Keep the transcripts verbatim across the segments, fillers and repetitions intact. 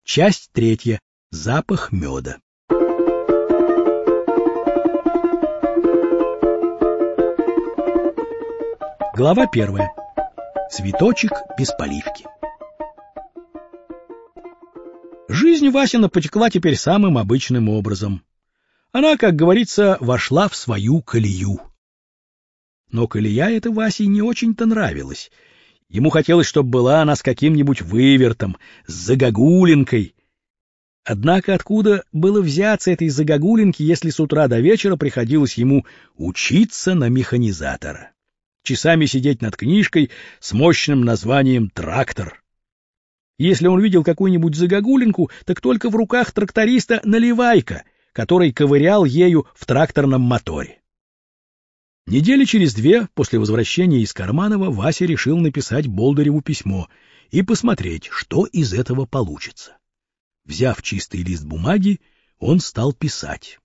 Часть третья. Запах меда. Глава первая. Цветочек без поливки. Жизнь Васина потекла теперь самым обычным образом. Она, как говорится, вошла в свою колею. Но колея эта Васе не очень-то нравилась. Ему хотелось, чтобы была она с каким-нибудь вывертом, с загогулинкой. Однако откуда было взяться этой загогулинки, если с утра до вечера приходилось ему учиться на механизатора? Часами сидеть над книжкой с мощным названием «Трактор». Если он видел какую-нибудь загогулинку, так только в руках тракториста наливайка, который ковырял ею в тракторном моторе. Недели через две после возвращения из Карманова Вася решил написать Болдыреву письмо и посмотреть, что из этого получится. Взяв чистый лист бумаги, он стал писать.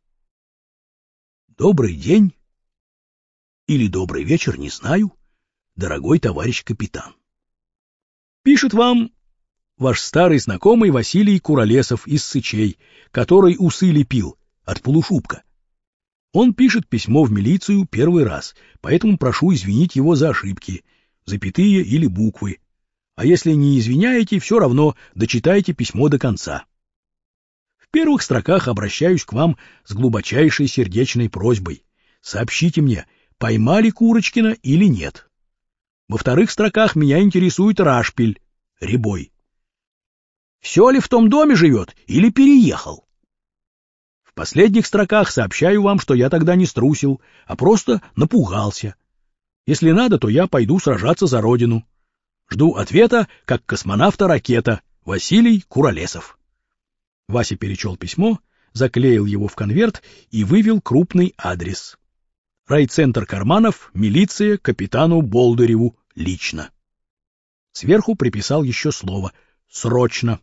«Добрый день или добрый вечер, не знаю, дорогой товарищ капитан. Пишет вам ваш старый знакомый Василий Куролесов из Сычей, который усы лепил от полушубка. Он пишет письмо в милицию первый раз, поэтому прошу извинить его за ошибки, запятые или буквы. А если не извиняете, все равно дочитайте письмо до конца. В первых строках обращаюсь к вам с глубочайшей сердечной просьбой. Сообщите мне, поймали Курочкина или нет. Во вторых строках меня интересует Рашпиль, Рябой. Все ли в том доме живет или переехал? В последних строках сообщаю вам, что я тогда не струсил, а просто напугался. Если надо, то я пойду сражаться за родину. Жду ответа, как космонавта-ракета, Василий Куролесов». Вася перечел письмо, заклеил его в конверт и вывел крупный адрес. Райцентр Карманов, милиция, капитану Болдыреву, лично. Сверху приписал еще слово «срочно».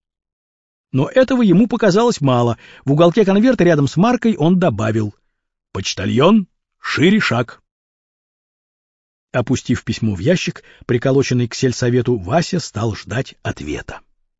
Но этого ему показалось мало. В уголке конверта рядом с маркой он добавил: «Почтальон, шире шаг». Опустив письмо в ящик, приколоченный к сельсовету, Вася стал ждать ответа.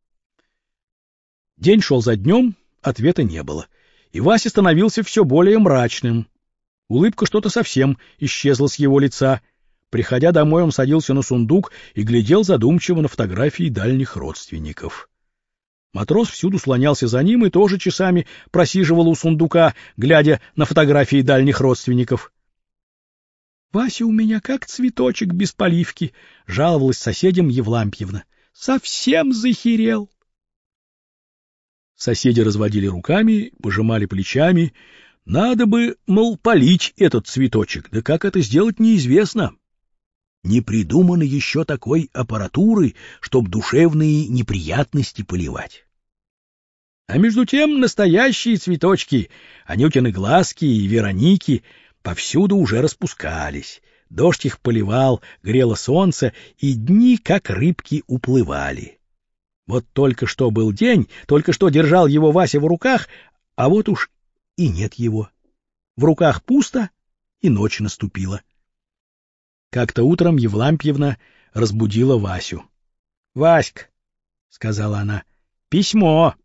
День шел за днем, ответа не было, и Вася становился все более мрачным. Улыбка что-то совсем исчезла с его лица. Приходя домой, он садился на сундук и глядел задумчиво на фотографии дальних родственников. Матрос всюду слонялся за ним и тоже часами просиживал у сундука, глядя на фотографии дальних родственников. «Вася у меня как цветочек без поливки», — жаловалась соседям Евлампьевна. «Совсем захерел». Соседи разводили руками, пожимали плечами. Надо бы, мол, полить этот цветочек, да как это сделать, неизвестно. Не придумано еще такой аппаратуры, чтоб душевные неприятности поливать. А между тем настоящие цветочки, Анютины глазки и Вероники, повсюду уже распускались. Дождь их поливал, грело солнце, и дни, как рыбки, уплывали. Вот только что был день, только что держал его Вася в руках, а вот уж и нет его. В руках пусто, и ночь наступила. Как-то утром Евлампьевна разбудила Васю. — Васька, — сказала она, — письмо.